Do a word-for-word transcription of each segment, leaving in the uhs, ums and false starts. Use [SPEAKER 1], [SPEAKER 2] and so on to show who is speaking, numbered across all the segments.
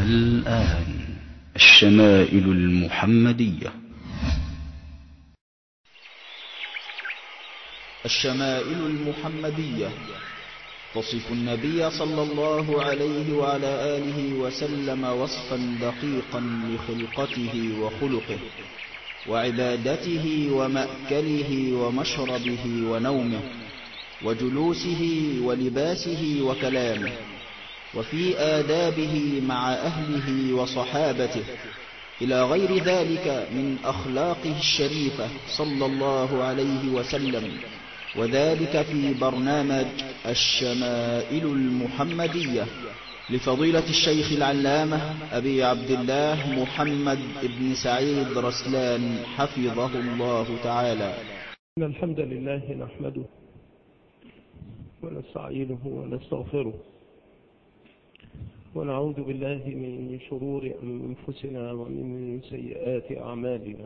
[SPEAKER 1] الآن الشمائل المحمدية.
[SPEAKER 2] الشمائل المحمدية تصف النبي صلى الله عليه وعلى آله وسلم وصفا دقيقا لخلقته وخلقه وعبادته ومأكله ومشربه ونومه وجلوسه ولباسه وكلامه، وفي آدابه مع أهله وصحابته، إلى غير ذلك من أخلاقه الشريفة صلى الله عليه وسلم، وذلك في برنامج الشمائل المحمدية لفضيلة الشيخ العلامة أبي عبد الله محمد بن سعيد رسلان حفظه الله تعالى.
[SPEAKER 3] إن الحمد لله نحمده ونستعينه ونستغفره ونعوذ بالله من شرور أنفسنا ومن سيئات أعمالنا.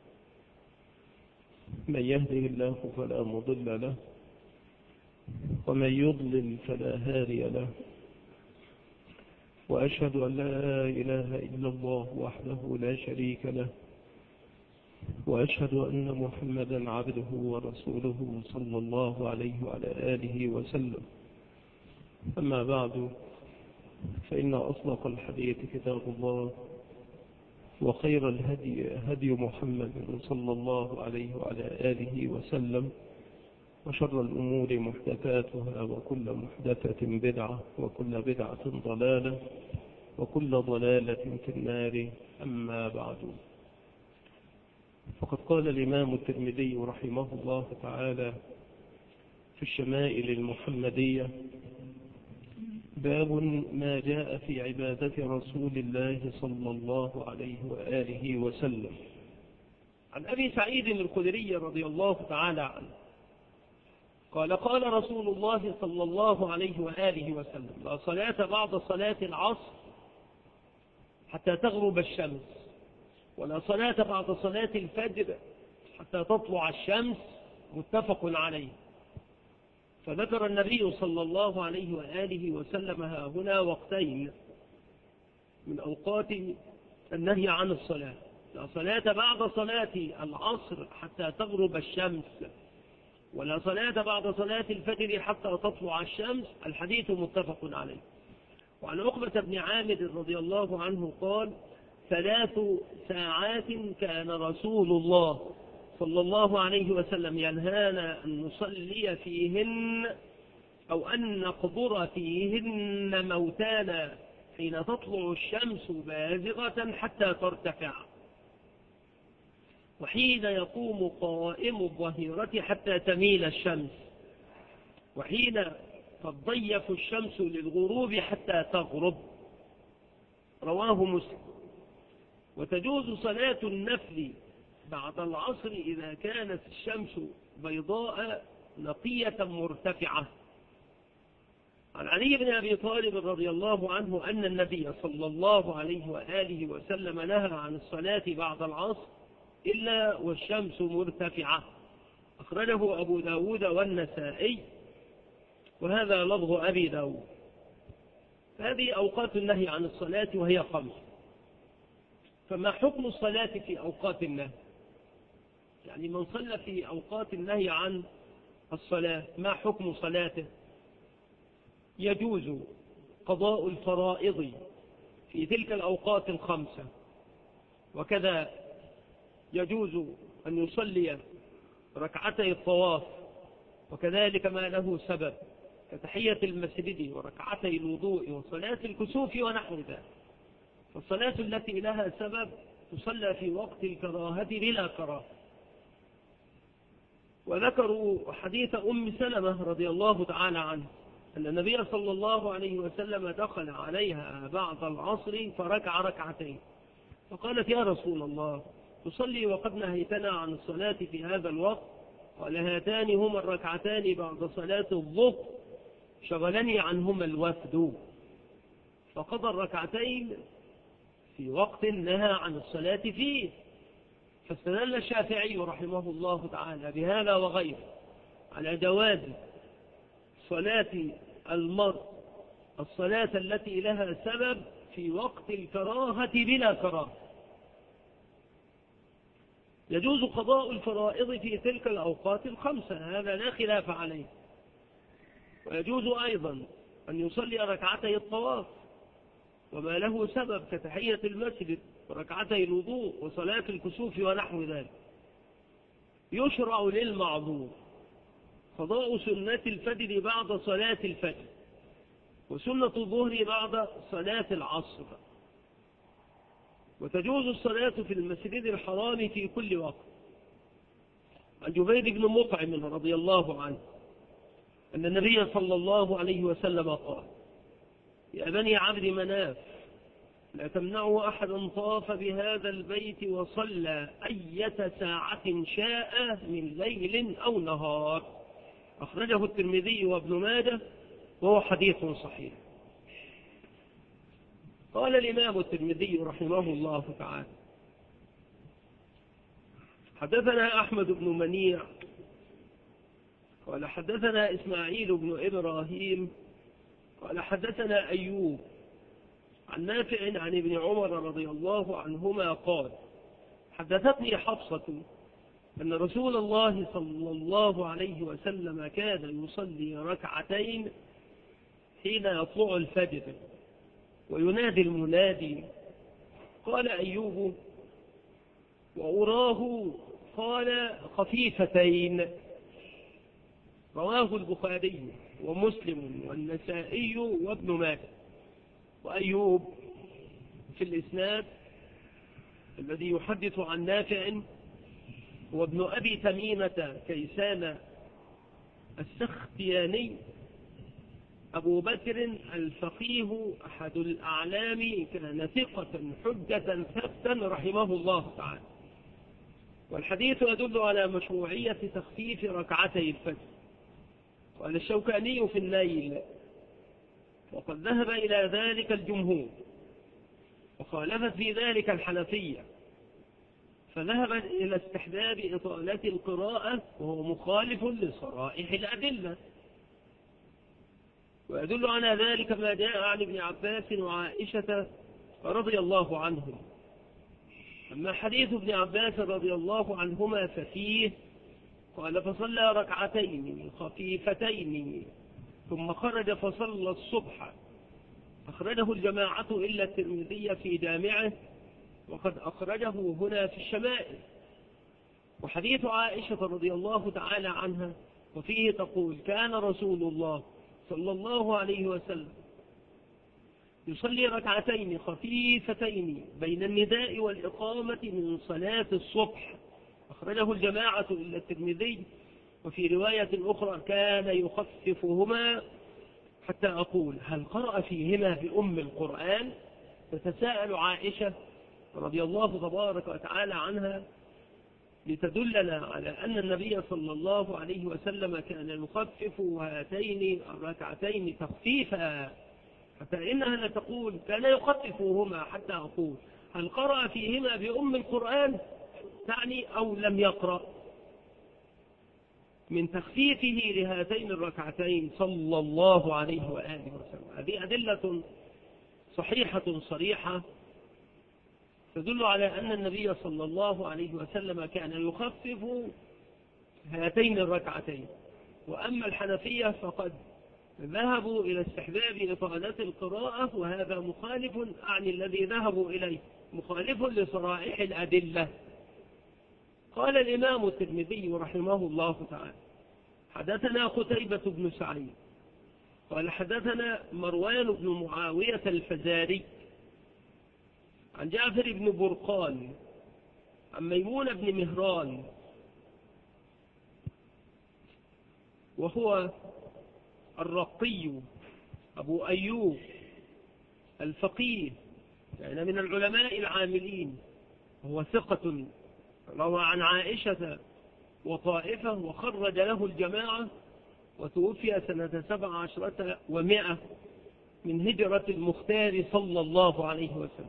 [SPEAKER 3] من يهده الله فلا مضل له ومن يضلل فلا هادي له، وأشهد أن لا إله إلا الله وحده لا شريك له، وأشهد أن محمدا عبده ورسوله صلى الله عليه وعلى آله وسلم. أما بعد، فإن أصدق الحديث كتاب الله، وخير الهدي هدي محمد صلى الله عليه وعلى آله وسلم، وشر الأمور محدثاتها، وكل محدثة بدعة، وكل بدعة ضلالة، وكل ضلالة في النار. أما بعد، فقد قال الإمام الترمذي رحمه الله تعالى في الشمائل المحمدية: باب ما جاء في عبادة رسول الله صلى الله عليه وآله وسلم. عن أبي سعيد الخدري رضي الله تعالى عنه قال: قال رسول الله صلى الله عليه وآله وسلم: لا صلاة بعد صلاة العصر حتى تغرب الشمس، ولا صلاة بعد صلاة الفجر حتى تطلع الشمس. متفق عليه. فذكر النبي صلى الله عليه وآله وسلم ها هنا وقتين من أوقات النهي عن الصلاة: لا صلاة بعد صلاة العصر حتى تغرب الشمس، ولا صلاة بعد صلاة الفجر حتى تطلع الشمس. الحديث متفق عليه. وعن عقبة بن عامر رضي الله عنه قال: ثلاث ساعات كان رسول الله صلى الله عليه وسلم ينهانا أن نصلي فيهن أو أن نقبر فيهن موتانا حين تطلع الشمس بازغة حتى ترتفع، وحين يقوم قائم الظهيرة حتى تميل الشمس، وحين تضيف الشمس للغروب حتى تغرب. رواه مسلم. وتجوز صلاة النفل بعد العصر إذا كانت الشمس بيضاء نقية مرتفعة. عن علي بن أبي طالب رضي الله عنه أن النبي صلى الله عليه وآله وسلم نهى عن الصلاة بعد العصر إلا والشمس مرتفعة. أخرجه أبو داود والنسائي، وهذا لفظ أبي داود. هذه أوقات النهي عن الصلاة وهي خمس. فما حكم الصلاة في أوقات النهي؟ يعني من صلى في أوقات النهي عن الصلاة ما حكم صلاته؟ يجوز قضاء الفرائض في تلك الأوقات الخمسة، وكذا يجوز أن يصلي ركعتي الطواف، وكذلك ما له سبب كتحية المسجد وركعتي الوضوء وصلاة الكسوف ونحو ذلك. فالصلاة التي لها سبب تصلى في وقت الكراهة بلا كراهة. وذكروا حديث أم سلمة رضي الله تعالى عنه أن النبي صلى الله عليه وسلم دخل عليها بعد العصر فركع ركعتين، فقالت: يا رسول الله، تصلي وقد نهيتنا عن الصلاة في هذا الوقت؟ قال: هاتان هما الركعتان بعد صلاة الظهر شغلني عنهما الوفد. فقضى الركعتين في وقت نهى عن الصلاة فيه. فاستدل الشافعي رحمه الله تعالى بهذا وغيره على جواز صلاة المرء الصلاة التي لها سبب في وقت الكراهة بلا كراهة. يجوز قضاء الفرائض في تلك الأوقات الخمسة، هذا لا خلاف عليه. ويجوز أيضا أن يصلي ركعتي الطواف وما له سبب كتحية المسجد وركعتي الوضوء وصلاة الكسوف ونحو ذلك. يشرع للمعذور قضاء سنة الفجر بعد صلاة الفجر وسنة الظهر بعد صلاة العصر. وتجوز الصلاة في المسجد الحرام في كل وقت. عن جبير بن مطعم رضي الله عنه أن النبي صلى الله عليه وسلم قال: يا بني عبد مناف لا تمنعوا أحدا طاف بهذا البيت وصلى أية ساعة شاء من ليل أو نهار. أخرجه الترمذي وابن ماجه وهو حديث صحيح. قال الإمام الترمذي رحمه الله تعالى: حدثنا أحمد بن منيع قال حدثنا إسماعيل بن إبراهيم قال حدثنا أيوب عن نافع عن ابن عمر رضي الله عنهما قال: حدثتني حفصة أن رسول الله صلى الله عليه وسلم كان يصلي ركعتين حين يطلع الفجر وينادي المنادي. قال أيوب: وأراه قال خفيفتين. رواه البخاري ومسلم والنسائي وابن ماجه. وأيوب في الإسناد الذي يحدث عن نافع هو ابن أبي تميمة كيسان السختياني أبو بكر الفقيه أحد الأعلام، كان ثقة حجة ثبتا رحمه الله تعالى. والحديث يدل على مشروعية تخفيف ركعتي الفجر. قال الشوكاني في النيل: وقد ذهب إلى ذلك الجمهور وخالفت في ذلك الحنفية، فذهب إلى استحباب إطالة القراءة وهو مخالف لصرائح الأدلة. ويدل على ذلك ما جاء عن ابن عباس وعائشة رضي الله عنهم. أما حديث ابن عباس رضي الله عنهما ففيه قال: فصلى ركعتين خفيفتين ثم خرج فصلى الصبح. أخرجه الجماعة إلا الترمذي في جامعه، وقد أخرجه هنا في الشمائل. وحديث عائشة رضي الله تعالى عنها وفيه تقول: كان رسول الله صلى الله عليه وسلم يصلي ركعتين خفيفتين بين النداء والإقامة من صلاة الصبح. أخرجه الجماعة إلا الترمذي. وفي رواية أخرى: كان يخففهما حتى أقول هل قرأ فيهما بأم القرآن؟ تتساءل عائشة رضي الله تبارك وتعالى عنها لتدلنا على أن النبي صلى الله عليه وسلم كان يخفف هاتين الركعتين تخفيفا، حتى إنها لتقول كان يخففهما حتى أقول هل قرأ فيهما بأم القرآن، تعني أو لم يقرأ. من تخفيفه لهاتين الركعتين صلى الله عليه وآله وسلم. هذه أدلة صحيحة صريحة تدل على أن النبي صلى الله عليه وسلم كان يخفف هاتين الركعتين. وأما الحنفية فقد ذهبوا إلى استحباب إطالة القراءة، وهذا مخالف عن الذي ذهبوا إليه، مخالف لصرائح الأدلة. قال الإمام الترمذي رحمه الله تعالى: حدثنا قتيبة بن سعيد قال حدثنا مروان بن معاوية الفزاري عن جعفر بن برقان عن ميمون بن مهران، وهو الرقي أبو أيوب الفقيه، يعني من العلماء العاملين، وهو ثقة، روى عن عائشة وطائفة وخرج له الجماعة، وتوفي سنة سبع عشرة ومائة من هجرة المختار صلى الله عليه وسلم.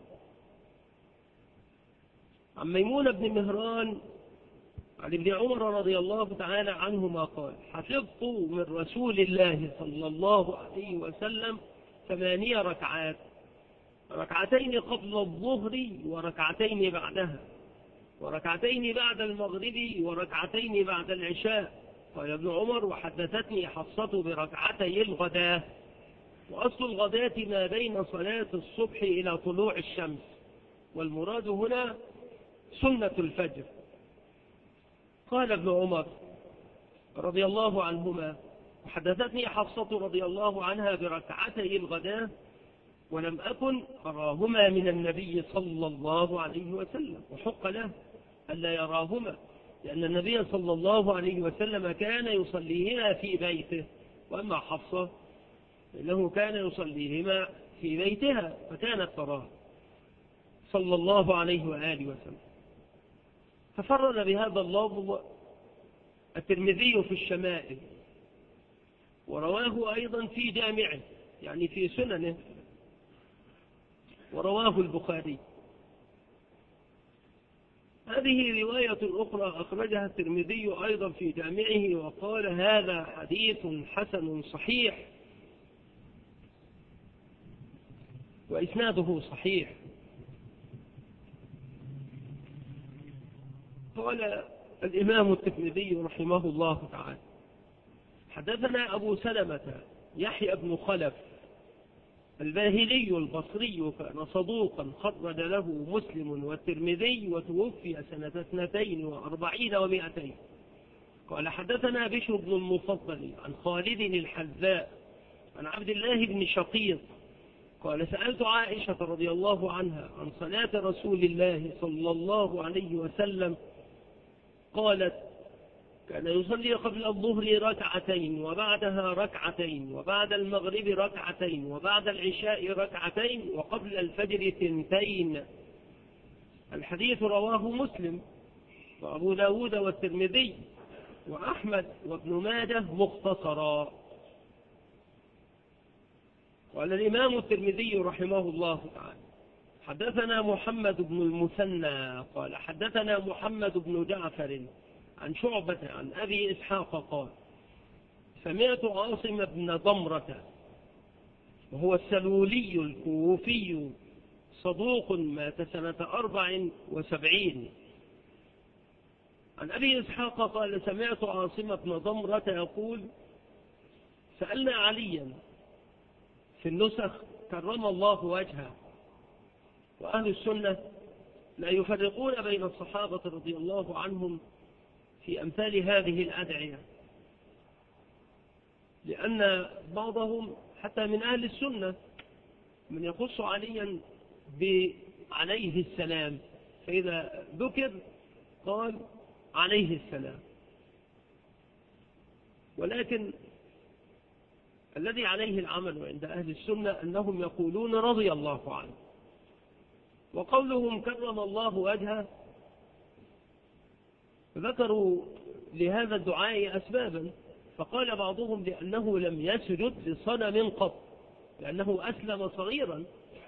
[SPEAKER 3] عن ميمون بن مهران عن ابن عمر رضي الله تعالى عنهما قال: حفظت من رسول الله صلى الله عليه وسلم ثمانية ركعات. ركعتين قبل الظهر وركعتين بعدها، وركعتين بعد المغرب وركعتين بعد العشاء. قال ابن عمر: وحدثتني حفصة بركعتي الغداة. وأصل الغداة ما بين صلاة الصبح إلى طلوع الشمس، والمراد هنا سنة الفجر. قال ابن عمر رضي الله عنهما: وحدثتني حفصة رضي الله عنها بركعتي الغداة، ولم أكن أراهما من النبي صلى الله عليه وسلم. وحق له ألا يراهما، لأن النبي صلى الله عليه وسلم كان يصليهما في بيته، وأما حفصة فإنه كان يصليهما في بيتها فكانت تراه صلى الله عليه وآله وسلم. ففرد بهذا اللفظ الترمذي في الشمائل، ورواه أيضا في جامعه يعني في سننه، ورواه البخاري. هذه رواية أخرى أخرجها الترمذي أيضا في جامعه، وقال: هذا حديث حسن صحيح، وإسناده صحيح. قال الإمام الترمذي رحمه الله تعالى: حدثنا أبو سلمة يحيى بن خلف الباهلي البصري، كان صدوقا، خرج له مسلم والترمذي، وتوفي سنة اثنتين وأربعين ومائتين. قال: حدثنا بشر بن المفضل عن خالد الحذاء عن عبد الله بن شقيق قال: سألت عائشة رضي الله عنها عن صلاة رسول الله صلى الله عليه وسلم، قالت: كان يصلي قبل الظهر ركعتين وبعدها ركعتين، وبعد المغرب ركعتين، وبعد العشاء ركعتين، وقبل الفجر ثنتين. الحديث رواه مسلم وأبو داود والترمذي وأحمد وابن ماجه مختصرا. قال الإمام الترمذي رحمه الله تعالى: حدثنا محمد بن المثنى قال: حدثنا محمد بن جعفر عن شعبة عن أبي إسحاق قال: سمعت عاصم بن ضمرة، وهو السلولي الكوفي صدوق، مات سنة أربع وسبعين. عن أبي إسحاق قال: سمعت عاصم بن ضمرة يقول: سألنا عليا في النسخ كرم الله وجهه. وأهل السنة لا يفرقون بين الصحابة رضي الله عنهم في أمثال هذه الأدعية، لأن بعضهم حتى من أهل السنة من يخص عليا بعليه السلام، فإذا ذكر قال عليه السلام. ولكن الذي عليه العمل عند أهل السنة أنهم يقولون رضي الله عنه، وقولهم كرم الله وجهه ذكروا لهذا الدعاء أسبابا، فقال بعضهم لأنه لم يسجد لصنم قط لأنه أسلم صغيرا،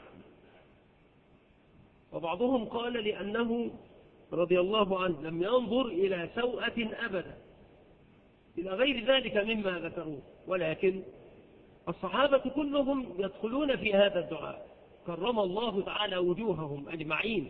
[SPEAKER 3] وبعضهم قال لأنه رضي الله عنه لم ينظر إلى سوءة أبدا، إلى غير ذلك مما ذكروه. ولكن الصحابة كلهم يدخلون في هذا الدعاء، كرم الله تعالى وجوههم أجمعين،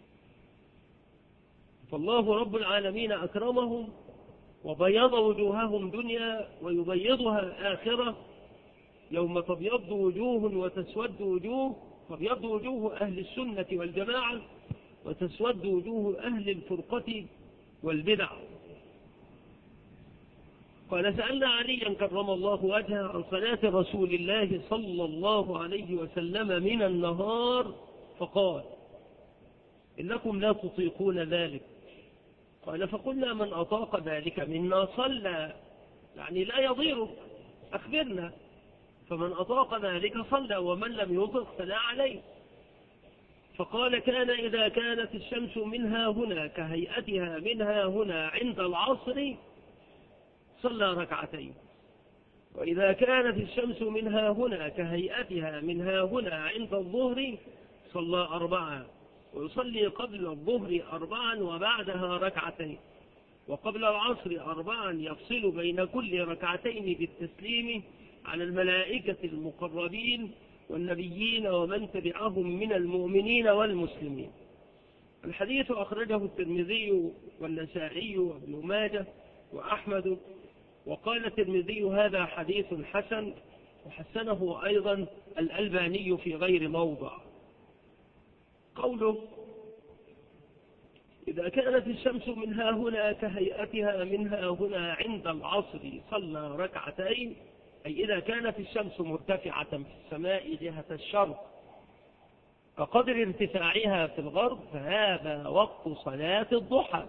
[SPEAKER 3] فالله رب العالمين أكرمهم وبيض وجوههم دنيا ويبيضها آخرة، يوم تبيض وجوه وتسود وجوه، تبيض وجوه أهل السنة والجماعة وتسود وجوه أهل الفرقة والبدع. قال: سألنا عليا كرم الله وجهه عن صلاة رسول الله صلى الله عليه وسلم من النهار، فقال: إنكم لا تطيقون ذلك. قال: فقلنا: من أطاق ذلك منا صلى، يعني لا يضيرك، أخبرنا. فمن أطاق ذلك صلى، ومن لم يطق فلا عليه. فقال: كان إذا كانت الشمس منها هنا كهيئتها منها هنا عند العصر صلى ركعتين، وإذا كانت الشمس منها هنا كهيئتها منها هنا عند الظهر صلى أربعة، ويصلي قبل الظهر أربعا وبعدها ركعتين، وقبل العصر أربعا يفصل بين كل ركعتين بالتسليم على الملائكة المقربين والنبيين ومن تبعهم من المؤمنين والمسلمين. الحديث أخرجه الترمذي والنسائي وابن ماجه وأحمد، وقال الترمذي هذا حديث حسن، وحسنه أيضا الألباني في غير موضع. قوله إذا كانت الشمس من ها هنا كهيئتها من ها هنا عند العصر صلى ركعتين، أي إذا كانت الشمس مرتفعة في السماء جهة الشرق كقدر ارتفاعها في الغرب فهذا وقت صلاة الضحى.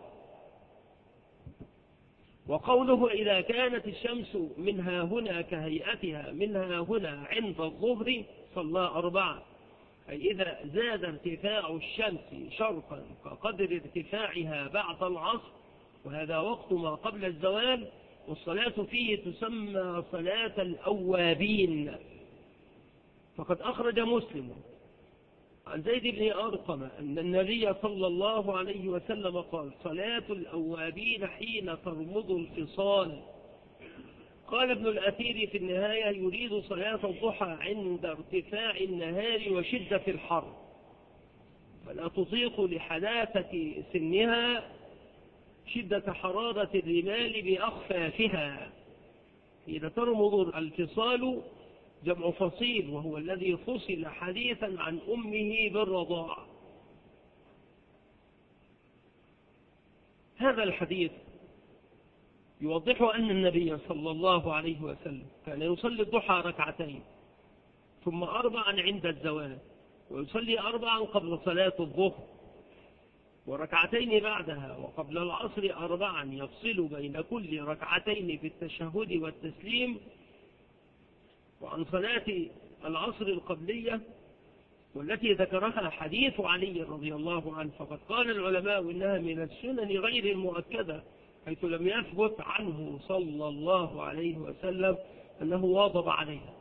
[SPEAKER 3] وقوله إذا كانت الشمس من ها هنا كهيئتها من ها هنا عند الظهر صلى أربعة، أي إذا زاد ارتفاع الشمس شرقا كقدر ارتفاعها بعد العصر، وهذا وقت ما قبل الزوال، والصلاة فيه تسمى صلاة الأوابين. فقد أخرج مسلم عن زيد بن أرقم أن النبي صلى الله عليه وسلم قال صلاة الأوابين حين ترمض الفصال. قال ابن الأثير في النهاية يريد صلاة الضحى عند ارتفاع النهار وشدة الحر، فلا تطيق لحداثة سنها شدة حرارة الرمال بأخفافها. إذا ترمض الفصال جمع فصيل، وهو الذي فصل حديثا عن أمه بالرضاع. هذا الحديث يوضح أن النبي صلى الله عليه وسلم كان يصلي الضحى ركعتين ثم أربعا عند الزوال، ويصلي أربعا قبل صلاة الظهر، وركعتين بعدها، وقبل العصر أربعا يفصل بين كل ركعتين في التشهد والتسليم. وعن صلاة العصر القبلية والتي ذكرها حديث علي رضي الله عنه، فقد قال العلماء إنها من السنن غير المؤكدة، حيث لم يثبت عنه صلى الله عليه وسلم أنه واظب عليها.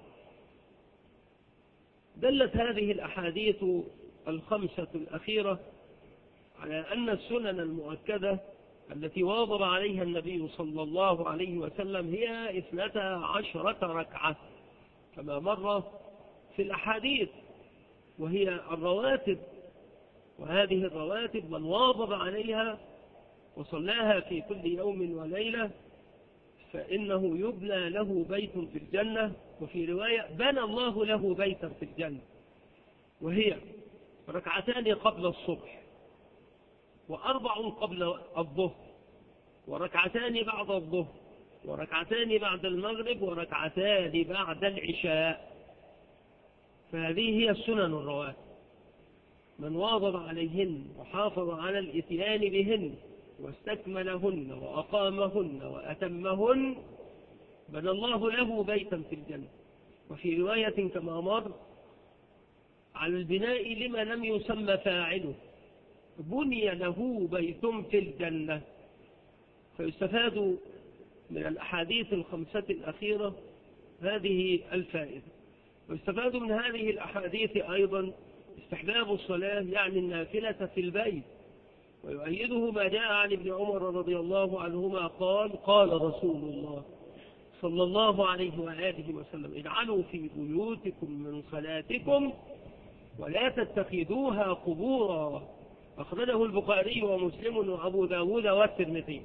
[SPEAKER 3] دلت هذه الأحاديث الخمسة الأخيرة على أن السنن المؤكدة التي واظب عليها النبي صلى الله عليه وسلم هي اثنتا عشرة ركعة كما مر في الأحاديث، وهي الرواتب. وهذه الرواتب من واظب عليها وصلاها في كل يوم وليلة فإنه يبنى له بيت في الجنة، وفي رواية بنى الله له بيتا في الجنة، وهي ركعتان قبل الصبح، وأربع قبل الظهر، وركعتان بعد الظهر، وركعتان بعد المغرب، وركعتان بعد العشاء. فهذه هي السنن الرواتب، من واظب عليهن وحافظ على الإتيان بهن واستكملهن وأقامهن وأتمهن بنى الله له بيتا في الجنة. وفي رواية كما مر على البناء لما لم يسمى فاعله بني له بيت في الجنة. فيستفاد من الأحاديث الخمسة الأخيرة هذه الفائدة. ويستفاد من هذه الأحاديث أيضا استحباب الصلاة يعني النافلة في البيت. ويؤيده ما جاء عن ابن عمر رضي الله عنهما قال قال رسول الله صلى الله عليه وآله وسلم اجعلوا في بيوتكم من صلاتكم ولا تتخذوها قبورا. أخرجه البخاري ومسلم وأبو داود والترمذي.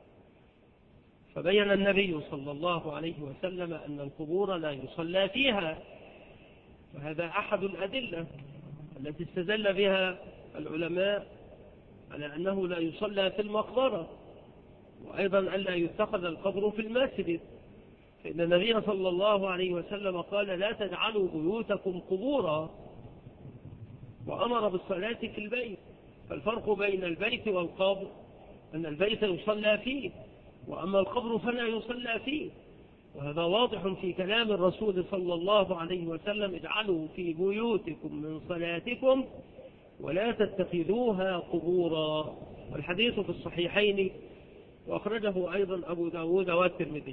[SPEAKER 3] فبين النبي صلى الله عليه وسلم أن القبور لا يصلى فيها، وهذا أحد الأدلة التي استدل بها العلماء على أنه لا يصلى في المقبرة، وأيضا أن لا يتخذ القبر في المسجد، فإن النبي صلى الله عليه وسلم قال لا تجعلوا بيوتكم قبورا، وأمر بالصلاة في البيت. فالفرق بين البيت والقبر أن البيت يصلى فيه، وأما القبر فلا يصلى فيه، وهذا واضح في كلام الرسول صلى الله عليه وسلم اجعلوا في بيوتكم من صلاتكم ولا تتخذوها قبورا. والحديث في الصحيحين وأخرجه أيضا أبو داود والترمذي.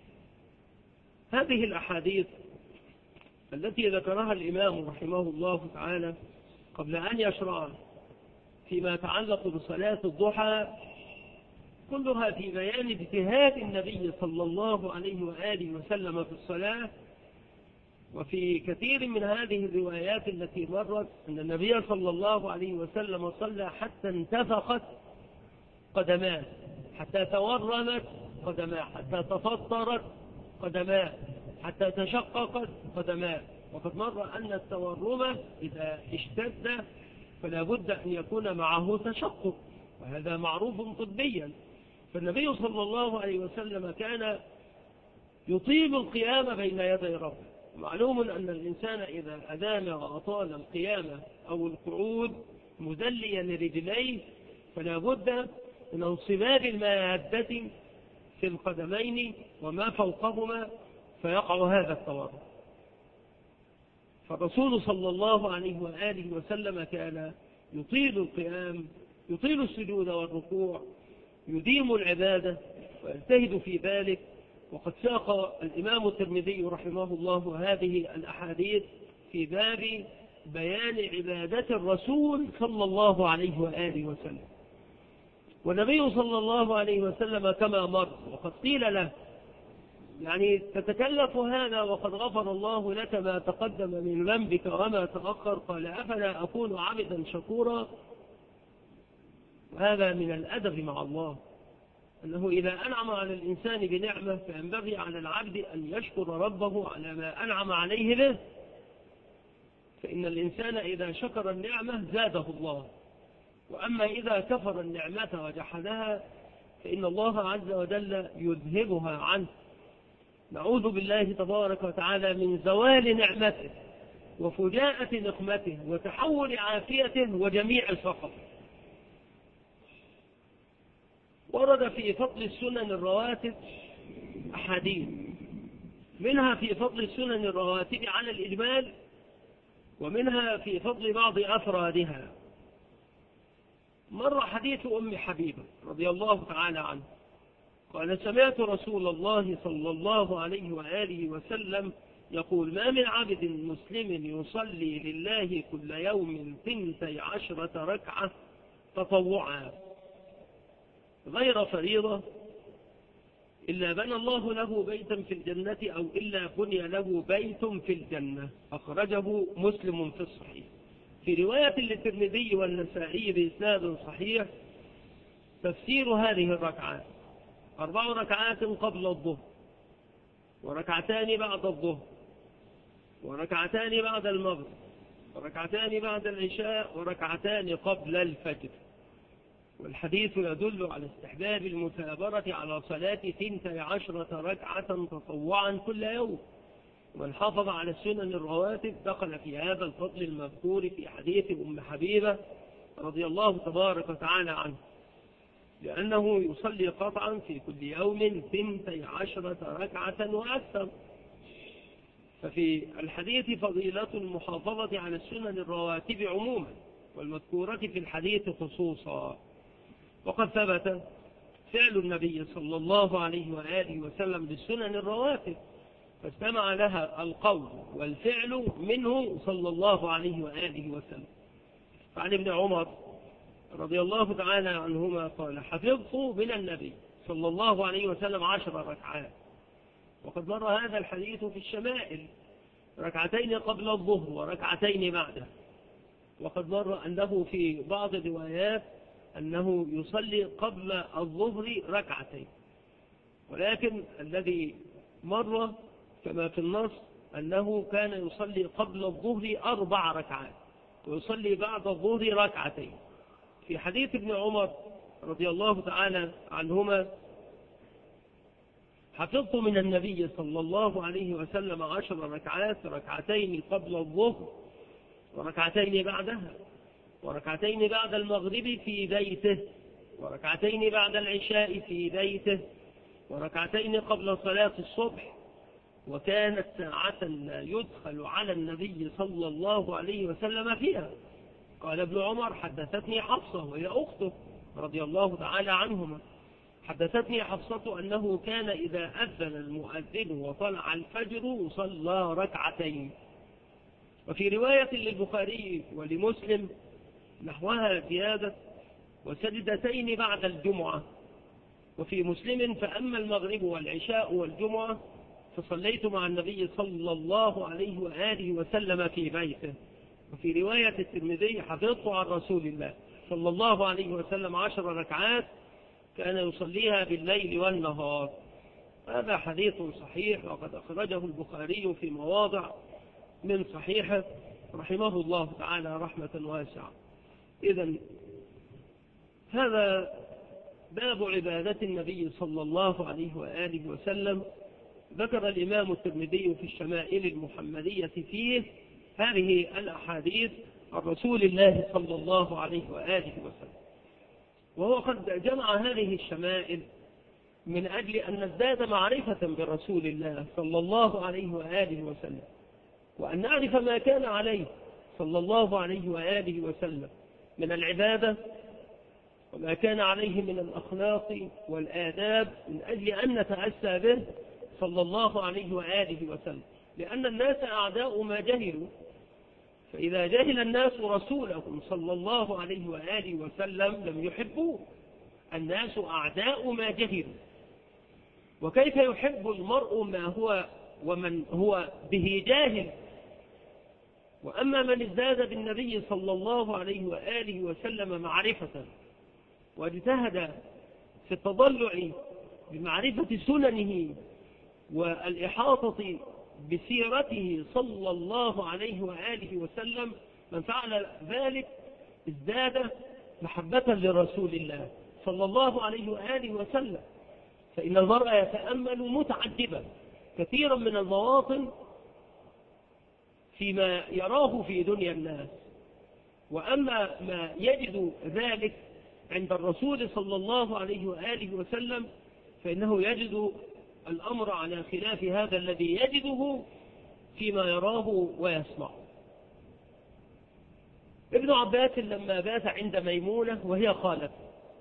[SPEAKER 3] هذه الأحاديث التي ذكرها الإمام رحمه الله تعالى قبل أن يشرع فيما يتعلق بصلاة الضحى كلها في بيان اجتهاد النبي صلى الله عليه وآله وسلم في الصلاة، وفي كثير من هذه الروايات التي مرت أن النبي صلى الله عليه وسلم صلى حتى انتفخت قدماه، حتى تورمت قدماه، حتى تفطرت قدماه، حتى تشققت قدماه. وقد مر أن التورم إذا اشتد فلا بد أن يكون معه تشقق، وهذا معروف طبيا. فالنبي صلى الله عليه وسلم كان يطيل القيام بين يدي ربه. معلوم أن الإنسان إذا أدام وأطال القيام أو القعود مدليا لرجليه فلا بد من انصباب المادة في القدمين وما فوقهما فيقع هذا التورم. فالرسول صلى الله عليه وآله وسلم كان يطيل القيام، يطيل السجود والركوع، يديم العبادة ويجتهد في ذلك. وقد ساق الإمام الترمذي رحمه الله هذه الأحاديث في باب بيان عبادة الرسول صلى الله عليه وآله وسلم. والنبي صلى الله عليه وسلم كما مر وقد قيل له يعني تتكلف هذا وقد غفر الله لك ما تقدم من ذنبك وما تأخر، قال أفلا أكون عبدا شكورا. وهذا من الأدب مع الله، أنه إذا أنعم على الإنسان بنعمة فينبغي على العبد أن يشكر ربه على ما أنعم عليه به، فإن الإنسان إذا شكر النعمة زاده الله، وأما إذا كفر النعمة وجحدها فإن الله عز وجل يذهبها عنه. نعوذ بالله تبارك وتعالى من زوال نعمته وفجاءة نقمته وتحول عافيته وجميع الفقر. ورد في فضل السنن الرواتب أحاديث، منها في فضل السنن الرواتب على الإجمال، ومنها في فضل بعض أفرادها. مر حديث أم حبيبة رضي الله تعالى عنه قال سمعت رسول الله صلى الله عليه وآله وسلم يقول ما من عبد مسلم يصلي لله كل يوم ثنتي عشرة ركعة تطوعا غير فريضة إلا بنى الله له بيتا في الجنة أو إلا بني له بيت في الجنة. أخرجه مسلم في الصحيح. في رواية للترمذي والنسائي بإسناد صحيح تفسير هذه الركعات: أربع ركعات قبل الظهر، وركعتان بعد الظهر، وركعتان بعد المغرب، وركعتان بعد العشاء، وركعتان قبل الفجر. والحديث يدل على استحباب المثابرة على صلاة ثنتي عشرة ركعة تطوعا كل يوم. ومن حافظ على السنن الرواتب دخل في هذا الفضل المذكور في حديث أم حبيبة رضي الله تبارك وتعالى عنه، لأنه يصلي قطعا في كل يوم ثنتي عشرة ركعة وأكثر. ففي الحديث فضيلة المحافظة على السنن الرواتب عموما، والمذكورة في الحديث خصوصا. وقد ثبت فعل النبي صلى الله عليه وآله وسلم بالسنن الرواتب، فاستمع لها القول والفعل منه صلى الله عليه وآله وسلم. فعن ابن عمر رضي الله تعالى عنهما قال حفظت من النبي صلى الله عليه وسلم عشر ركعات. وقد مر هذا الحديث في الشمائل: ركعتين قبل الظهر وركعتين بعده. وقد مر أنه في بعض الروايات أنه يصلي قبل الظهر ركعتين، ولكن الذي مر كما في النص أنه كان يصلي قبل الظهر أربع ركعات ويصلي بعد الظهر ركعتين. في حديث ابن عمر رضي الله تعالى عنهما حفظت من النبي صلى الله عليه وسلم عشر ركعات: ركعتين قبل الظهر، وركعتين بعدها، وركعتين بعد المغرب في بيته، وركعتين بعد العشاء في بيته، وركعتين قبل صلاة الصبح. وكانت ساعة لا يدخل على النبي صلى الله عليه وسلم فيها. قال ابن عمر حدثتني حفصة وهي أخته رضي الله تعالى عنهما، حدثتني حفصة أنه كان إذا أذن المؤذن وطلع الفجر صلى ركعتين. وفي رواية للبخاري ولمسلم نحوها زيادة: وسجدتين بعد الجمعة. وفي مسلم: فأما المغرب والعشاء والجمعة فصليت مع النبي صلى الله عليه وآله وسلم في بيته. وفي رواية الترمذي حفظت عن رسول الله صلى الله عليه وسلم عشر ركعات كان يصليها بالليل والنهار. هذا حديث صحيح وقد أخرجه البخاري في مواضع من صحيحه رحمه الله تعالى رحمة واسعة. إذن هذا باب عبادة النبي صلى الله عليه وآله وسلم. ذكر الإمام الترمذي في الشمائل المحمدية فيه هذه الأحاديث عن رسول الله صلى الله عليه وآله وسلم، وهو قد جمع هذه الشمائل من أجل أن نزداد معرفة برسول الله صلى الله عليه وآله وسلم، وأن نعرف ما كان عليه صلى الله عليه وآله وسلم من العبادة وما كان عليه من الأخلاق والآداب، من أجل أن نتأسى به صلى الله عليه وآله وسلم، لأن الناس أعداء ما جهلوا، فإذا جهل الناس رسولهم صلى الله عليه وآله وسلم لم يحبوه. الناس أعداء ما جهلوا، وكيف يحب المرء ما هو ومن هو به جاهل؟ وأما من ازداد بالنبي صلى الله عليه وآله وسلم معرفة واجتهد في التضلع بمعرفة سننه والإحاطة بسيرته صلى الله عليه وآله وسلم، من فعل ذلك ازداد محبة لرسول الله صلى الله عليه وآله وسلم. فإن المرء يتأمل متعجبا كثيرا من المواطن فيما يراه في دنيا الناس، وأما ما يجد ذلك عند الرسول صلى الله عليه وآله وسلم فإنه يجد الأمر على خلاف هذا الذي يجده فيما يراه ويسمعه. ابن عباس لما بات عند ميمونة وهي خالته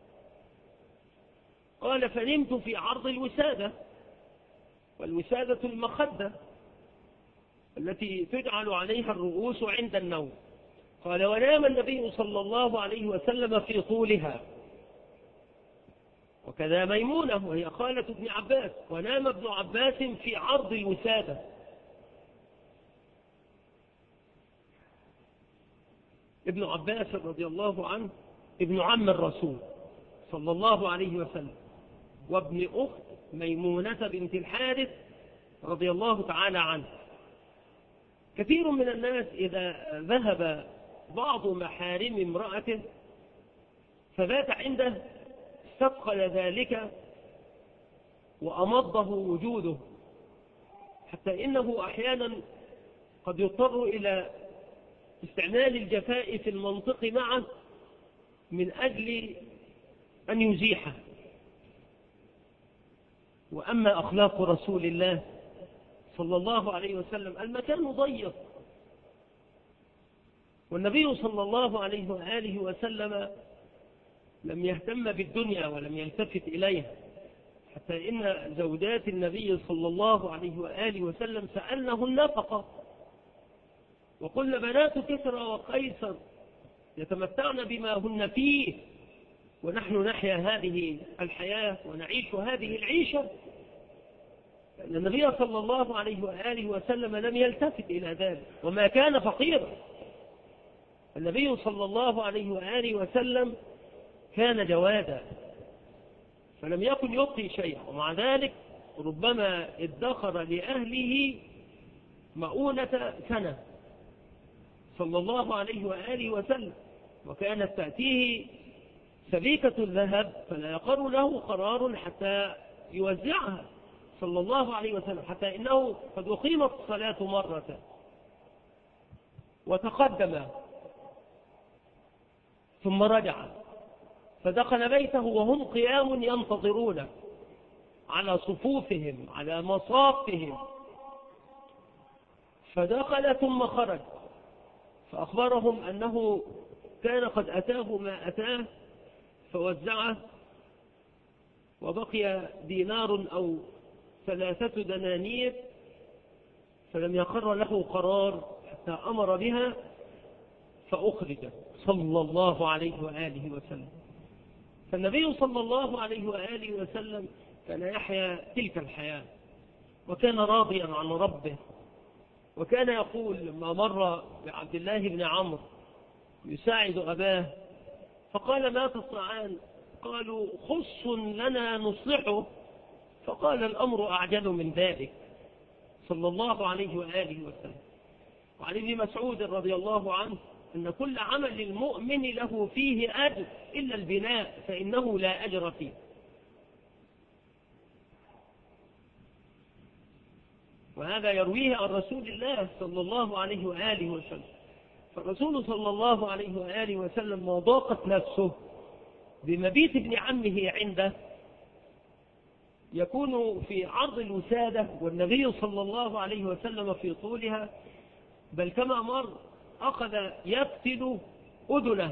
[SPEAKER 3] قال: فنمت في عرض الوسادة، والوسادة المخدة التي تجعل عليها الرؤوس عند النوم. قال: ونام النبي صلى الله عليه وسلم في طولها، وكذا ميمونة وهي خالة ابن عباس، ونام ابن عباس في عرض الوسادة. ابن عباس رضي الله عنه ابن عم الرسول صلى الله عليه وسلم، وابن أخت ميمونة بنت الحارث رضي الله تعالى عنه. كثير من الناس إذا ذهب بعض محارم امرأته فبات عنده استثقل ذلك وأمضه وجوده، حتى إنه أحيانا قد يضطر إلى استعمال الجفاء في المنطق معه من أجل أن يزيحه. وأما أخلاق رسول الله صلى الله عليه وسلم المكان ضيق، والنبي صلى الله عليه وآله وسلم لم يهتم بالدنيا ولم يلتفت إليها، حتى إن زوجات النبي صلى الله عليه وآله وسلم سألنه النفقة، وقلنا بنات كسرى وقيصر يتمتعن بما هن فيه، ونحن نحيا هذه الحياة ونعيش هذه العيشة. لأن النبي صلى الله عليه وآله وسلم لم يلتفت إلى ذلك، وما كان فقيرا. النبي صلى الله عليه وآله وسلم كان جوادا، فلم يكن يبقي شيئا، ومع ذلك ربما ادخر لأهله مؤونة سنة صلى الله عليه وآله وسلم، وكانت تأتيه سبيكة الذهب فلا يقر له قرار حتى يوزعها صلى الله عليه وسلم، حتى إنه قد أقيمت الصلاة مرة وتقدم ثم رجع فدخل بيته وهم قيام ينتظرون على صفوفهم على مصافهم، فدخل ثم خرج فأخبرهم أنه كان قد أتاه ما أتاه فوزعه، وبقي دينار أو ثلاثة دنانير، فلم يقر له قرار حتى أمر بها فأخرجت صلى الله عليه وآله وسلم. فالنبي صلى الله عليه وآله وسلم كان يحيا تلك الحياة، وكان راضيا عن ربه. وكان يقول لما مر بعبد الله بن عمرو يساعد أباه فقال: ما تصنعان؟ قالوا: خص لنا نصلحه. فقال: الأمر أعجل من ذلك، صلى الله عليه وآله وسلم. وعن ابن مسعود رضي الله عنه أن كل عمل المؤمن له فيه أجر إلا البناء فإنه لا أجر فيه. وهذا يرويه عن رسول الله صلى الله عليه وآله وسلم. فالرسول صلى الله عليه وآله وسلم ما ضاقت نفسه بمبيت ابن عمه عنده يكون في عرض الوسادة والنبي صلى الله عليه وسلم في طولها، بل كما مر أخذ يفتل أذنه،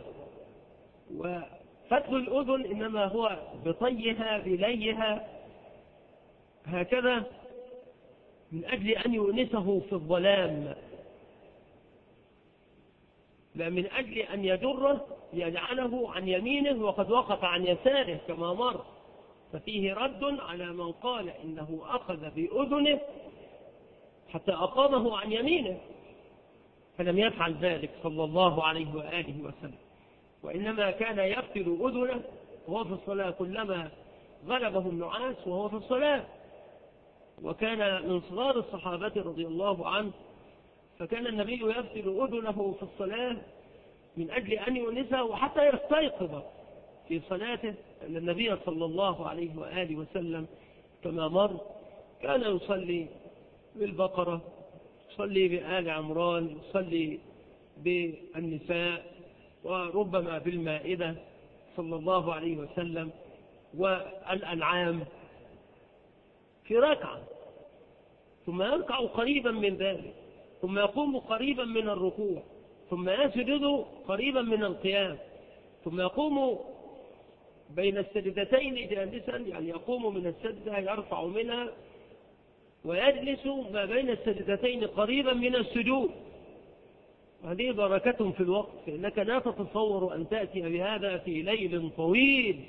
[SPEAKER 3] وفتل الأذن إنما هو بطيها بليها هكذا من أجل أن يؤنسه في الظلام، لا من أجل أن يجره يجعله عن يمينه وقد وقف عن يساره كما مر. ففيه رد على من قال إنه أخذ بأذنه حتى أقامه عن يمينه، فلم يفعل ذلك صلى الله عليه وآله وسلم، وإنما كان يفتل أذنه وهو في الصلاة كلما غلبه النعاس وهو في الصلاة. وكان من صغار الصحابة رضي الله عنه، فكان النبي يفتل أذنه في الصلاة من أجل أن يؤنسه وحتى يستيقظ في صلاته. أن النبي صلى الله عليه وآله وسلم كما مر كان يصلي بالبقرة، يصلي بآل عمران، يصلي بالنساء، وربما بالمائدة صلى الله عليه وسلم والأنعام في ركعة، ثم يركع قريبا من ذلك، ثم يقوم قريبا من الركوع، ثم يسجد قريبا من القيام، ثم يقوم بين السجدتين جالسا، يعني يقوم من السجدة يرفع منها ويجلس ما بين السجدتين قريبا من السجود. وهذه بركة في الوقت، فإنك لا تتصور أن تأتي بهذا في ليل طويل،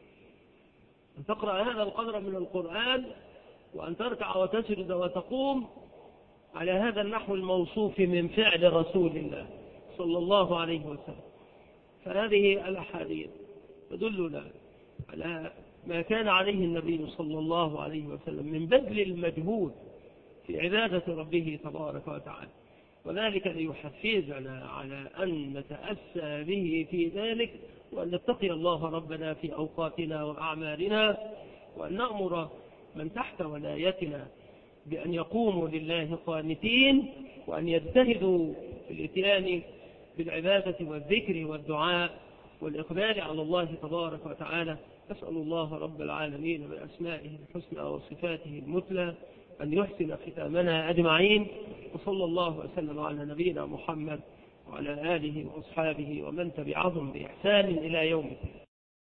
[SPEAKER 3] أن تقرأ هذا القدر من القرآن وأن تركع وتسجد وتقوم على هذا النحو الموصوف من فعل رسول الله صلى الله عليه وسلم. فهذه الأحاديث تدلنا على ما كان عليه النبي صلى الله عليه وسلم من بذل المجهود في عبادة ربه تبارك وتعالى، وذلك ليحفزنا على أن نتأسى به في ذلك، وأن نتقي الله ربنا في أوقاتنا وأعمالنا، وأن نأمر من تحت ولايتنا بأن يقوموا لله قانتين، وأن يجتهدوا في الاتيان بالعبادة والذكر والدعاء والإقبال على الله تبارك وتعالى. أسأل الله رب العالمين بأسمائه الحسنى وصفاته المثلى أن يحسن ختامنا أجمعين، وصلى الله وسلم على نبينا محمد وعلى آله وأصحابه ومن تبعهم بإحسان إلى يوم الدين.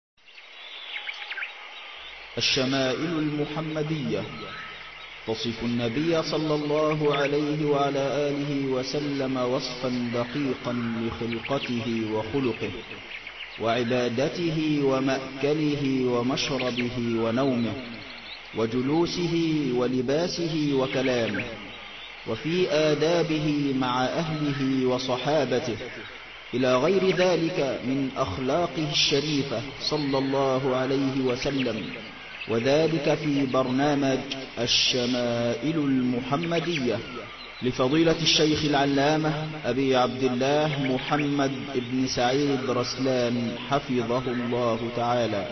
[SPEAKER 2] الشمائل المحمدية تصف النبي صلى الله عليه وعلى آله وسلم وصفا دقيقا لخلقته وخلقه وعبادته ومأكله ومشربه ونومه وجلوسه ولباسه وكلامه، وفي آدابه مع أهله وصحابته، إلى غير ذلك من أخلاقه الشريفة صلى الله عليه وسلم، وذلك في برنامج الشمائل المحمدية لفضيلة الشيخ العلامة أبي عبد الله محمد بن سعيد رسلان حفظه الله تعالى.